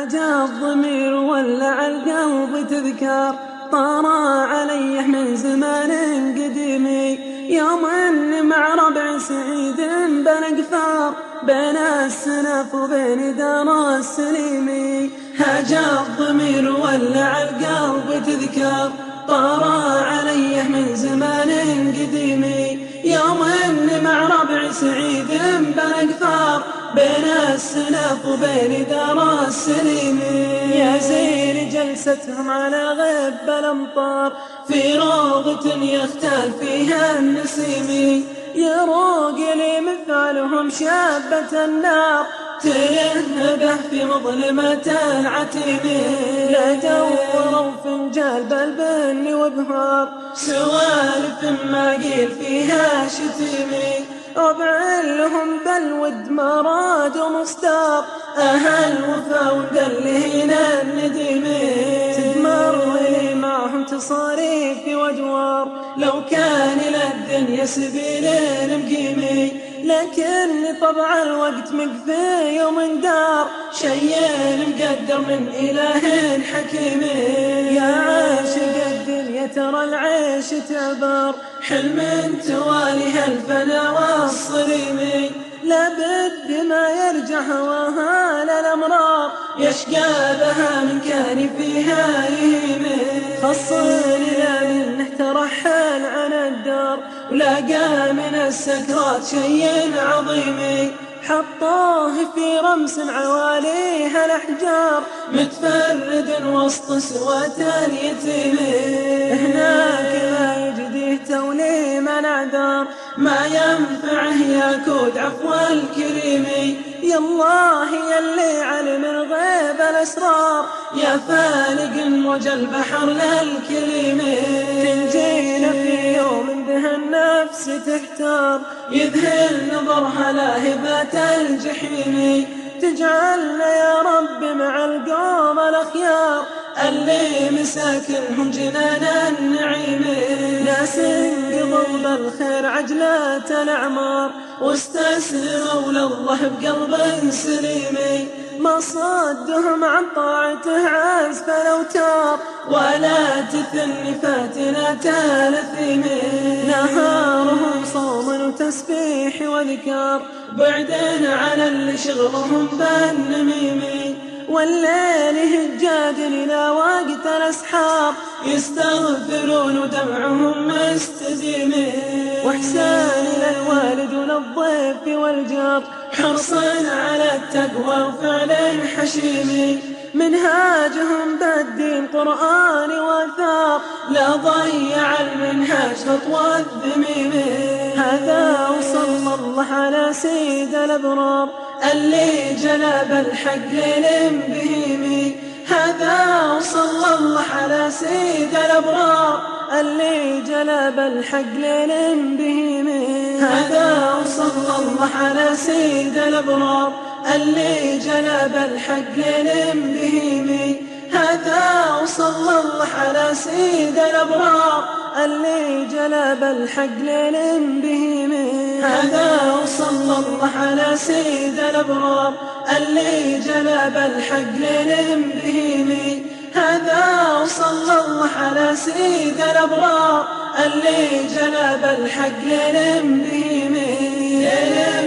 هاجى الضمير ولع القلب تذكار، طارى عليه من زمان قديم، يوم ان مع ربع سعيد بنقفار بين السنف وبين دار السليم. هاجى الضمير ولع القلب تذكار، طارى عليه من زمان قديم، يوم ان مع ربع سعيد بنقفار بين السنف وبين دار السليم. يا زين جلستهم على غب الأمطار، في روضة يختال فيها النسيم، يروق لي مثالهم شابة النار، تلهبه في مظلمة العتيم. لا دوروا فنجال بالبن وبهار، سوالف ما قيل فيها شتيمي، ربع لهم بالود مراد ومستار، أهل وفا ومدلهين النديم. تدمر لي معهم تصاريف وادوار، لو كان للدنيا سبيل مقيمي، لكن طبع الوقت مقفي ومن دار، شيء مقدر من إله حكيم. يا عاشق الدنيا ترى العيش تعبر، حلم توالي هالفنا والصريم، لابد ما يرجع هواها للأمرار، يشقى بها من كان فيها يهيم. خصني لا منه ترحل عن الدار، ولاقى من السكرات شيء عظيم، حطوه في رمس عواليها الأحجار، متفرد وسط سوة اليتيم. هناك ما يجديه توليم الأعذار، ما ينفعه ياكود عفو الكريم. يا الله يلي علم الغيب الأسرار، يا فالق موج البحر للكليم. تنجينا في يوم به النفس تحتار، يذهل نظرها لاهبة الجحيم، تجعلنا يا رب مع القوم الأخيار، اللي مساكنهم جنان النعيم. ناس قضوا بالخير عجلة الأعمار، واستسلموا لله بقلب سليم، ما صدهم عن طاعته عزف الأوتار، ولا تثني فاتنة الأثيم. نهارهم صوم وتسبيح وذكار، بعدين على اللي شغلهم بالنميم، والليل هجاد إلى وقت الأسحار، يستغفرون ودمعهم مستديم. وإحسان للوالد وللضيف والجار، حرصا على التقوى وفعل حشيم، منهاجهم بالدين قرآن وآثار، لا ضيع المنهاج خطوة الذميم. هذا وصلى الله على سيد الأبرار، اللي جلب الحق للبهيم. هذا وصلى الله على سيد الأبرار، اللي جلب الحق للبهيم. هذا وصلى الله على سيد الأبرار، اللي جلب الحق للبهيم. هذا وصلى الله على سيد الأبرار، اللي جلب الحق للبهيم. هذا وصلى الله على سيد الأبرار، اللي جلب الحق للبهيم. هذا وصلى الله على سيد الأبرار، اللي جلب الحق للبهيم.